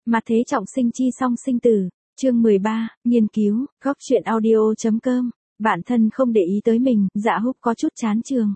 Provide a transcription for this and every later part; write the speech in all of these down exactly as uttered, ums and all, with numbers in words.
Mà thế trọng sinh chi song sinh tử. Chương mười ba, nghiên cứu, góc truyện audio.com. Bản thân không để ý tới mình, Dạ Húc có chút chán trường.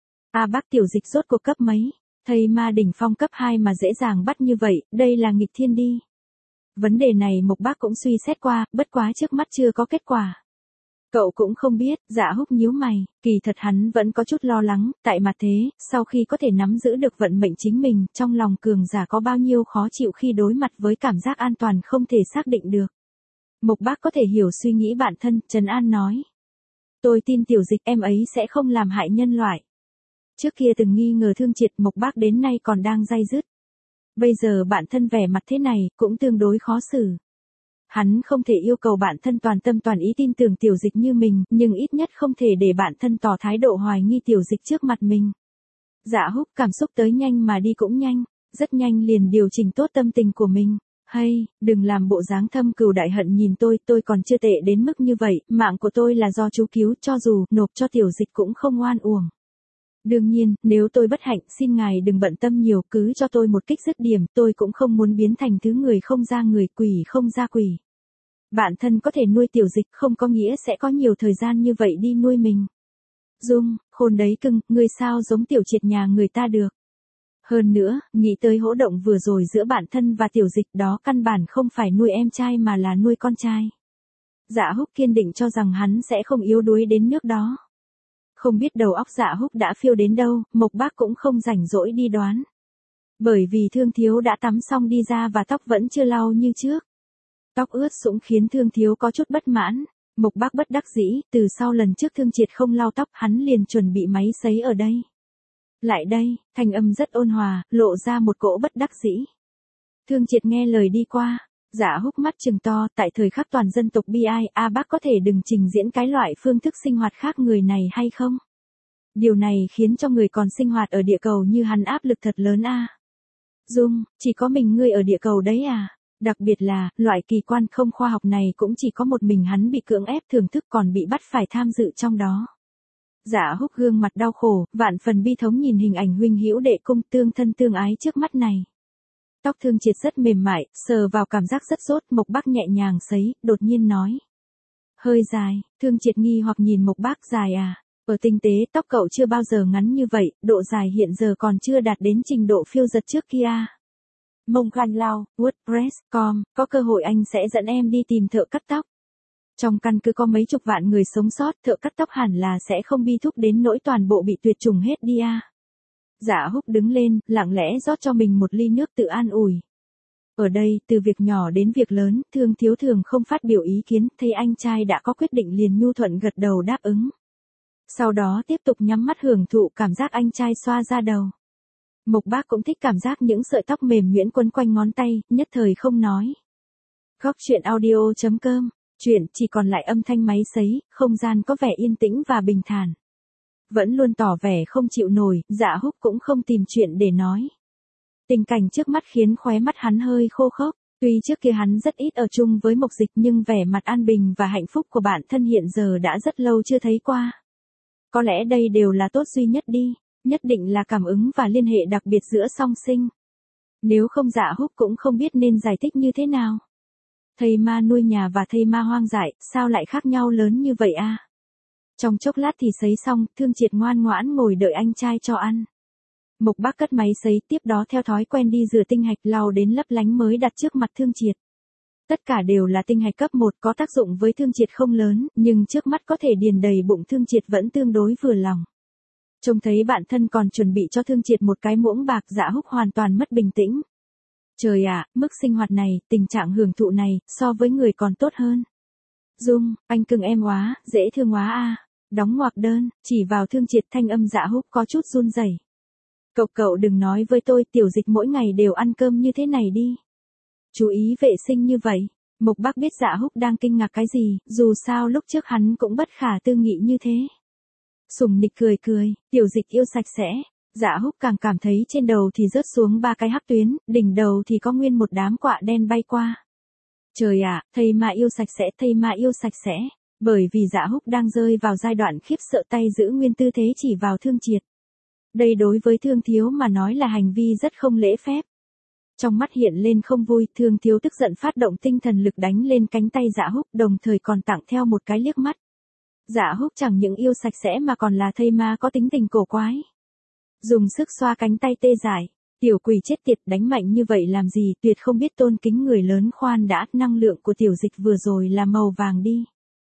A bác tiểu dịch rốt cuộc cấp mấy? Thầy ma đỉnh phong cấp hai mà dễ dàng bắt như vậy, đây là nghịch thiên đi. Vấn đề này Mộc Bác cũng suy xét qua, bất quá trước mắt chưa có kết quả. Cậu cũng không biết, Dạ Húc nhíu mày, kỳ thật hắn vẫn có chút lo lắng, tại mặt thế, sau khi có thể nắm giữ được vận mệnh chính mình, trong lòng cường giả có bao nhiêu khó chịu khi đối mặt với cảm giác an toàn không thể xác định được. Mộc Bác có thể hiểu suy nghĩ bản thân, trấn an nói. Tôi tin tiểu dịch em ấy sẽ không làm hại nhân loại. Trước kia từng nghi ngờ Thương Triệt, Mộc Bác đến nay còn đang day dứt. Bây giờ bản thân vẻ mặt thế này, cũng tương đối khó xử. Hắn không thể yêu cầu bản thân toàn tâm toàn ý tin tưởng tiểu dịch như mình, nhưng ít nhất không thể để bản thân tỏ thái độ hoài nghi tiểu dịch trước mặt mình. Dạ Húc cảm xúc tới nhanh mà đi cũng nhanh, rất nhanh liền điều chỉnh tốt tâm tình của mình. Hay, đừng làm bộ dáng thâm cừu đại hận nhìn tôi, tôi còn chưa tệ đến mức như vậy, mạng của tôi là do chú cứu, cho dù nộp cho tiểu dịch cũng không oan uổng. Đương nhiên, nếu tôi bất hạnh, xin ngài đừng bận tâm nhiều, cứ cho tôi một kích dứt điểm, tôi cũng không muốn biến thành thứ người không ra người, quỷ không ra quỷ. Bản thân có thể nuôi tiểu dịch không có nghĩa sẽ có nhiều thời gian như vậy đi nuôi mình. Dung, khôn đấy cưng, ngươi sao giống tiểu triệt nhà người ta được. Hơn nữa, nghĩ tới hỗn động vừa rồi giữa bản thân và tiểu dịch đó căn bản không phải nuôi em trai mà là nuôi con trai. Dạ Húc kiên định cho rằng hắn sẽ không yếu đuối đến nước đó. Không biết đầu óc Dạ Húc đã phiêu đến đâu, Mộc Bác cũng không rảnh rỗi đi đoán. Bởi vì Thương Thiếu đã tắm xong đi ra và tóc vẫn chưa lau như trước. Tóc ướt sũng khiến Thương Thiếu có chút bất mãn. Mộc Bác bất đắc dĩ, từ sau lần trước Thương Triệt không lau tóc hắn liền chuẩn bị máy sấy ở đây. Lại đây, thanh âm rất ôn hòa, lộ ra một cỗ bất đắc dĩ. Thương Triệt nghe lời đi qua. Dạ Húc mắt trừng to, tại thời khắc toàn dân tộc bi ai, A bác có thể đừng trình diễn cái loại phương thức sinh hoạt khác người này hay không? Điều này khiến cho người còn sinh hoạt ở địa cầu như hắn áp lực thật lớn a. Dung, chỉ có mình ngươi ở địa cầu đấy à? Đặc biệt là, loại kỳ quan không khoa học này cũng chỉ có một mình hắn bị cưỡng ép thưởng thức còn bị bắt phải tham dự trong đó. Dạ Húc gương mặt đau khổ, vạn phần bi thống nhìn hình ảnh huynh hữu đệ cung tương thân tương ái trước mắt này. Tóc Thương Triệt rất mềm mại, sờ vào cảm giác rất tốt, Mộc Bác nhẹ nhàng sấy, đột nhiên nói. Hơi dài, Thương Triệt nghi hoặc nhìn Mộc Bác dài à, ở tinh tế tóc cậu chưa bao giờ ngắn như vậy, độ dài hiện giờ còn chưa đạt đến trình độ phiêu giật trước kia. Mông Khanh Lao, WordPress chấm com, có cơ hội anh sẽ dẫn em đi tìm thợ cắt tóc. Trong căn cứ có mấy chục vạn người sống sót, thợ cắt tóc hẳn là sẽ không bi thúc đến nỗi toàn bộ bị tuyệt chủng hết đi à. Dạ Húc đứng lên, lặng lẽ rót cho mình một ly nước tự an ủi. Ở đây, từ việc nhỏ đến việc lớn, Thương Thiếu thường không phát biểu ý kiến, thấy anh trai đã có quyết định liền nhu thuận gật đầu đáp ứng. Sau đó tiếp tục nhắm mắt hưởng thụ cảm giác anh trai xoa ra đầu. Mộc Bác cũng thích cảm giác những sợi tóc mềm nhuyễn quấn quanh ngón tay, nhất thời không nói. Góc truyện audio.com, chuyện chỉ còn lại âm thanh máy sấy, không gian có vẻ yên tĩnh và bình thản. Vẫn luôn tỏ vẻ không chịu nổi, Dạ Húc cũng không tìm chuyện để nói. Tình cảnh trước mắt khiến khóe mắt hắn hơi khô khốc, tuy trước kia hắn rất ít ở chung với Mộc Dịch nhưng vẻ mặt an bình và hạnh phúc của bản thân hiện giờ đã rất lâu chưa thấy qua. Có lẽ đây đều là tốt duy nhất đi, nhất định là cảm ứng và liên hệ đặc biệt giữa song sinh. Nếu không Dạ Húc cũng không biết nên giải thích như thế nào. Thây ma nuôi nhà và thây ma hoang dại, sao lại khác nhau lớn như vậy a? À? Trong chốc lát thì sấy xong, Thương Triệt ngoan ngoãn ngồi đợi anh trai cho ăn. Mộc Bác cất máy sấy, tiếp đó theo thói quen đi rửa tinh hạch lau đến lấp lánh mới đặt trước mặt Thương Triệt. Tất cả đều là tinh hạch cấp một có tác dụng với Thương Triệt không lớn, nhưng trước mắt có thể điền đầy bụng Thương Triệt vẫn tương đối vừa lòng. Trông thấy bạn thân còn chuẩn bị cho Thương Triệt một cái muỗng bạc, Dạ Húc hoàn toàn mất bình tĩnh. Trời ạ, mức sinh hoạt này, tình trạng hưởng thụ này, so với người còn tốt hơn. Dung, anh cưng em quá, dễ thương quá a. À. Đóng ngoặc đơn, chỉ vào Thương Triệt thanh âm Dạ Húc có chút run rẩy. Cậu cậu đừng nói với tôi tiểu dịch mỗi ngày đều ăn cơm như thế này đi. Chú ý vệ sinh như vậy. Mộc Bác biết Dạ Húc đang kinh ngạc cái gì, dù sao lúc trước hắn cũng bất khả tư nghị như thế. Sùng nịch cười cười, tiểu dịch yêu sạch sẽ. Dạ Húc càng cảm thấy trên đầu thì rớt xuống ba cái hắc tuyến, đỉnh đầu thì có nguyên một đám quạ đen bay qua. Trời ạ, thầy mà yêu sạch sẽ, thầy mà yêu sạch sẽ. Bởi vì Dạ Húc đang rơi vào giai đoạn khiếp sợ, tay giữ nguyên tư thế chỉ vào Thương Triệt. Đây đối với Thương Thiếu mà nói là hành vi rất không lễ phép. Trong mắt hiện lên không vui, Thương Thiếu tức giận phát động tinh thần lực đánh lên cánh tay Dạ Húc, đồng thời còn tặng theo một cái liếc mắt. Dạ Húc chẳng những yêu sạch sẽ mà còn là thây ma có tính tình cổ quái. Dùng sức xoa cánh tay tê dại, tiểu quỷ chết tiệt, đánh mạnh như vậy làm gì, tuyệt không biết tôn kính người lớn, khoan đã, năng lượng của tiểu dịch vừa rồi là màu vàng đi.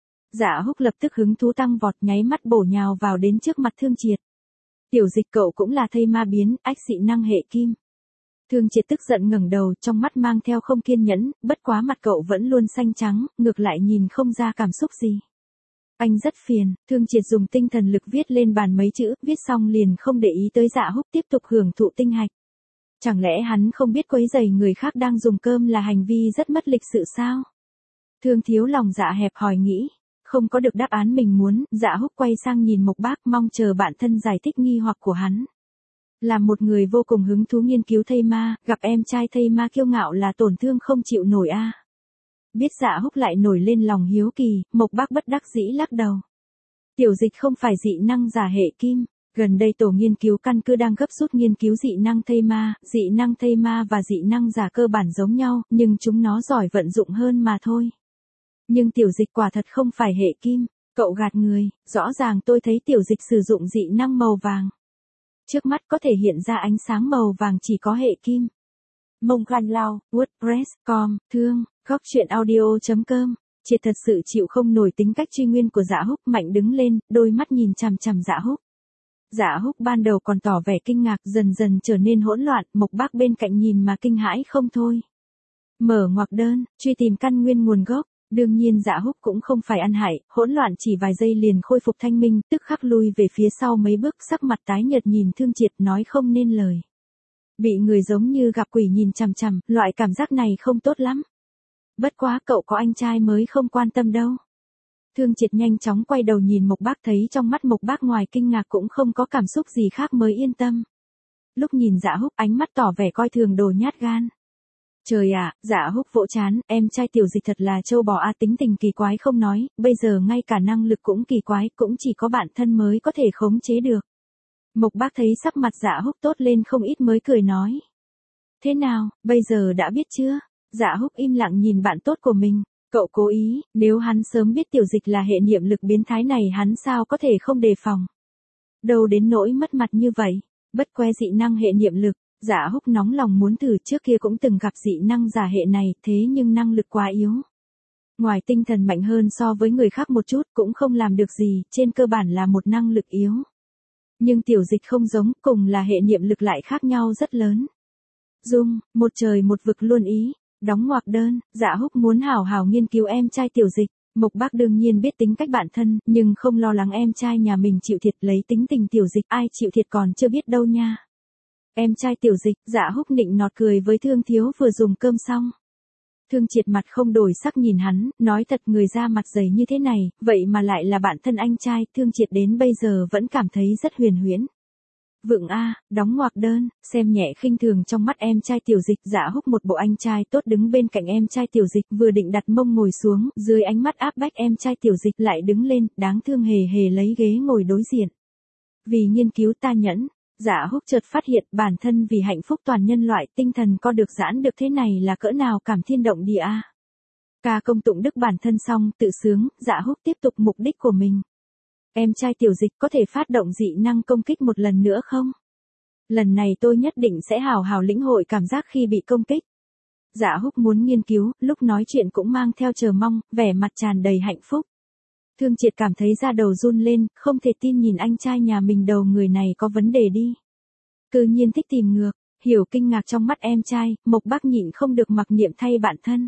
Dạ Húc lập tức hứng thú tăng vọt, nháy mắt bổ nhào vào đến trước mặt Thương Triệt. Tiểu dịch, cậu cũng là thây ma biến, ách dị năng hệ kim. Thương Triệt tức giận ngẩng đầu, trong mắt mang theo không kiên nhẫn, bất quá mặt cậu vẫn luôn xanh trắng, ngược lại nhìn không ra cảm xúc gì. Anh rất phiền. Thương Triệt dùng tinh thần lực viết lên bàn mấy chữ, viết xong liền không để ý tới Dạ Húc, tiếp tục hưởng thụ tinh hạch. Chẳng lẽ hắn không biết quấy rầy người khác đang dùng cơm là hành vi rất mất lịch sự sao? Thương Thiếu lòng dạ hẹp hòi nghĩ. Không có được đáp án mình muốn, Dạ Húc quay sang nhìn Mộc Bác, mong chờ bạn thân giải thích nghi hoặc của hắn. Là một người vô cùng hứng thú nghiên cứu thây ma, gặp em trai thây ma kiêu ngạo là tổn thương không chịu nổi a. À. Biết Dạ Húc lại nổi lên lòng hiếu kỳ, Mộc Bác bất đắc dĩ lắc đầu. Tiểu dịch không phải dị năng giả hệ kim. Gần đây tổ nghiên cứu căn cứ đang gấp rút nghiên cứu dị năng thây ma, dị năng thây ma và dị năng giả cơ bản giống nhau, nhưng chúng nó giỏi vận dụng hơn mà thôi. Nhưng tiểu dịch quả thật không phải hệ kim, cậu gạt người, rõ ràng tôi thấy tiểu dịch sử dụng dị năng màu vàng. Trước mắt có thể hiện ra ánh sáng màu vàng chỉ có hệ kim. Mông Khan Lao, WordPress, com, thương, góc chuyện audio chấm com. Triệt thật sự chịu không nổi tính cách truy nguyên của Dạ Húc, mạnh đứng lên, đôi mắt nhìn chằm chằm Dạ Húc. Dạ Húc ban đầu còn tỏ vẻ kinh ngạc, dần dần trở nên hỗn loạn, Mộc Bác bên cạnh nhìn mà kinh hãi không thôi. Mở ngoặc đơn, truy tìm căn nguyên nguồn gốc. Đương nhiên Dạ Húc cũng không phải ăn hại, hỗn loạn chỉ vài giây liền khôi phục thanh minh, tức khắc lui về phía sau mấy bước, sắc mặt tái nhợt nhìn Thương Triệt, nói không nên lời. Bị người giống như gặp quỷ nhìn chằm chằm, loại cảm giác này không tốt lắm. Bất quá cậu có anh trai mới không quan tâm đâu. Thương Triệt nhanh chóng quay đầu nhìn Mộc Bác, thấy trong mắt Mộc Bác ngoài kinh ngạc cũng không có cảm xúc gì khác mới yên tâm. Lúc nhìn Dạ Húc, ánh mắt tỏ vẻ coi thường đồ nhát gan. Trời ạ, Dạ Húc vỗ chán, em trai tiểu dịch thật là trâu bò a, tính tình kỳ quái không nói, bây giờ ngay cả năng lực cũng kỳ quái, cũng chỉ có bạn thân mới có thể khống chế được. Mộc Bác thấy sắc mặt Dạ Húc tốt lên không ít mới cười nói. Thế nào, bây giờ đã biết chưa? Dạ Húc im lặng nhìn bạn tốt của mình, cậu cố ý, nếu hắn sớm biết tiểu dịch là hệ niệm lực biến thái này hắn sao có thể không đề phòng. Đâu đến nỗi mất mặt như vậy, bất que dị năng hệ niệm lực. Dạ Húc nóng lòng muốn thử, trước kia cũng từng gặp dị năng giả hệ này, thế nhưng năng lực quá yếu. Ngoài tinh thần mạnh hơn so với người khác một chút, cũng không làm được gì, trên cơ bản là một năng lực yếu. Nhưng tiểu dịch không giống, cùng là hệ niệm lực lại khác nhau rất lớn. Dung, một trời một vực luôn ý, đóng ngoặc đơn, Dạ Húc muốn hảo hảo nghiên cứu em trai tiểu dịch. Mộc Bác đương nhiên biết tính cách bản thân, nhưng không lo lắng em trai nhà mình chịu thiệt, lấy tính tình tiểu dịch, ai chịu thiệt còn chưa biết đâu nha. Em trai tiểu dịch, Dạ Húc nịnh nọt cười với Thương Thiếu vừa dùng cơm xong. Thương Triệt mặt không đổi sắc nhìn hắn, nói thật người ra mặt dày như thế này, vậy mà lại là bạn thân anh trai, Thương Triệt đến bây giờ vẫn cảm thấy rất huyền huyễn. Vượng a, đóng ngoặc đơn, xem nhẹ khinh thường trong mắt em trai tiểu dịch, Dạ Húc một bộ anh trai tốt đứng bên cạnh em trai tiểu dịch, vừa định đặt mông ngồi xuống, dưới ánh mắt áp bách em trai tiểu dịch lại đứng lên, đáng thương hề hề lấy ghế ngồi đối diện. Vì nghiên cứu ta nhẫn. Dạ Húc chợt phát hiện bản thân vì hạnh phúc toàn nhân loại, tinh thần co được giãn được thế này là cỡ nào cảm thiên động địa a. Ca công tụng đức bản thân xong, tự sướng, Dạ Húc tiếp tục mục đích của mình. Em trai tiểu dịch có thể phát động dị năng công kích một lần nữa không? Lần này tôi nhất định sẽ hào hào lĩnh hội cảm giác khi bị công kích. Dạ Húc muốn nghiên cứu, lúc nói chuyện cũng mang theo chờ mong, vẻ mặt tràn đầy hạnh phúc. Thương Triệt cảm thấy da đầu run lên, không thể tin nhìn anh trai nhà mình, đầu người này có vấn đề đi. Cư nhiên thích tìm ngược, hiểu kinh ngạc trong mắt em trai, Mộc Bác nhịn không được mặc niệm thay bản thân.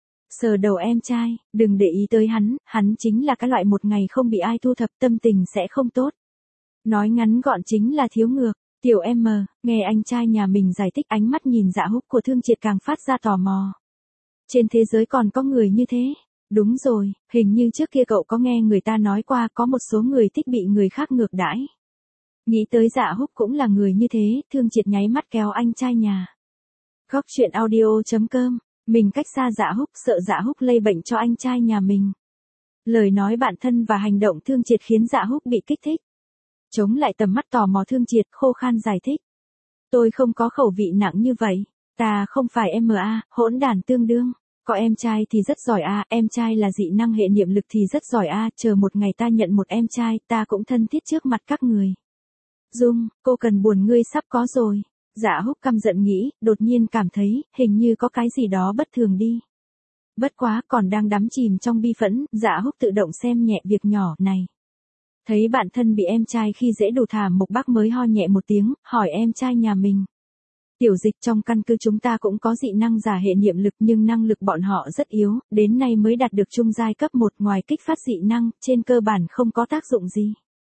Sờ đầu em trai, đừng để ý tới hắn, hắn chính là cái loại một ngày không bị ai thu thập tâm tình sẽ không tốt. Nói ngắn gọn chính là thiếu ngược, tiểu em, nghe anh trai nhà mình giải thích, ánh mắt nhìn Dạ Húc của Thương Triệt càng phát ra tò mò. Trên thế giới còn có người như thế? Đúng rồi, hình như trước kia cậu có nghe người ta nói qua có một số người thích bị người khác ngược đãi. Nghĩ tới Dạ Húc cũng là người như thế, Thương Triệt nháy mắt kéo anh trai nhà. Góc chuyện audio chấm com, mình cách xa Dạ Húc, sợ Dạ Húc lây bệnh cho anh trai nhà mình. Lời nói bạn thân và hành động Thương Triệt khiến Dạ Húc bị kích thích. Chống lại tầm mắt tò mò Thương Triệt, khô khan giải thích. Tôi không có khẩu vị nặng như vậy. Ta không phải em a, hỗn đản tương đương. Có em trai thì rất giỏi a, em trai là dị năng hệ niệm lực thì rất giỏi a, chờ một ngày ta nhận một em trai, ta cũng thân thiết trước mặt các người. Dung, cô cần buồn ngươi sắp có rồi. Dạ Húc căm giận nghĩ, đột nhiên cảm thấy, hình như có cái gì đó bất thường đi. Bất quá, còn đang đắm chìm trong bi phẫn, Dạ Húc tự động xem nhẹ việc nhỏ này. Thấy bạn thân bị em trai khi dễ đủ thảm, Mộc Bác mới ho nhẹ một tiếng, hỏi em trai nhà mình. Tiểu Dịch, trong căn cứ chúng ta cũng có dị năng giả hệ niệm lực nhưng năng lực bọn họ rất yếu, đến nay mới đạt được trung giai cấp một, ngoài kích phát dị năng, trên cơ bản không có tác dụng gì.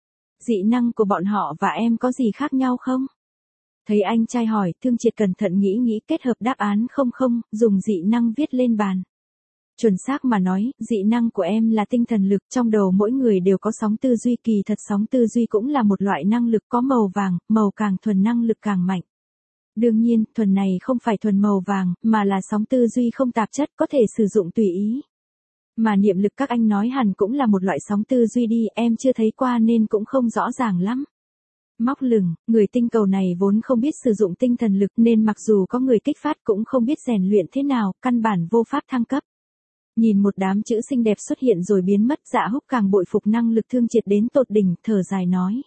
Dị năng của bọn họ và em có gì khác nhau không? Thấy anh trai hỏi, Thương Triệt cẩn thận nghĩ nghĩ kết hợp đáp án không không, dùng dị năng viết lên bàn. Chuẩn xác mà nói, dị năng của em là tinh thần lực, trong đầu mỗi người đều có sóng tư duy, kỳ thật sóng tư duy cũng là một loại năng lực có màu vàng, màu càng thuần năng lực càng mạnh. Đương nhiên, thuần này không phải thuần màu vàng, mà là sóng tư duy không tạp chất, có thể sử dụng tùy ý. Mà niệm lực các anh nói hẳn cũng là một loại sóng tư duy đi, em chưa thấy qua nên cũng không rõ ràng lắm. Móc lửng, người tinh cầu này vốn không biết sử dụng tinh thần lực nên mặc dù có người kích phát cũng không biết rèn luyện thế nào, căn bản vô pháp thăng cấp. Nhìn một đám chữ xinh đẹp xuất hiện rồi biến mất, Dạ Húc càng bội phục năng lực Thương Triệt đến tột đỉnh, thở dài nói.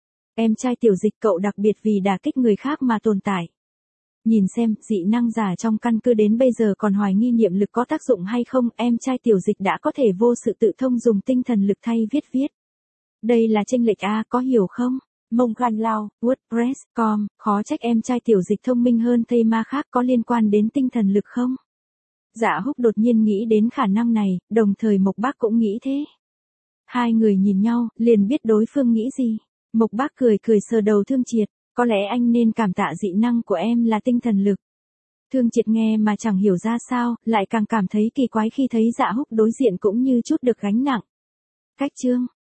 Em trai Tiểu Dịch, cậu đặc biệt vì đả kích người khác mà tồn tại. Nhìn xem, dị năng giả trong căn cứ đến bây giờ còn hoài nghi niệm lực có tác dụng hay không, em trai Tiểu Dịch đã có thể vô sự tự thông dùng tinh thần lực thay viết viết. Đây là chênh lệch a, có hiểu không? Mông Gan Lao, WordPress chấm com, khó trách em trai Tiểu Dịch thông minh hơn thây ma khác, có liên quan đến tinh thần lực không? Dạ Húc đột nhiên nghĩ đến khả năng này, đồng thời Mộc Bác cũng nghĩ thế. Hai người nhìn nhau, liền biết đối phương nghĩ gì. Mộc Bác cười cười sờ đầu Thương Triệt, có lẽ anh nên cảm tạ dị năng của em là tinh thần lực. Thương Triệt nghe mà chẳng hiểu ra sao, lại càng cảm thấy kỳ quái khi thấy Dạ Húc đối diện cũng như chút được gánh nặng. Cách chương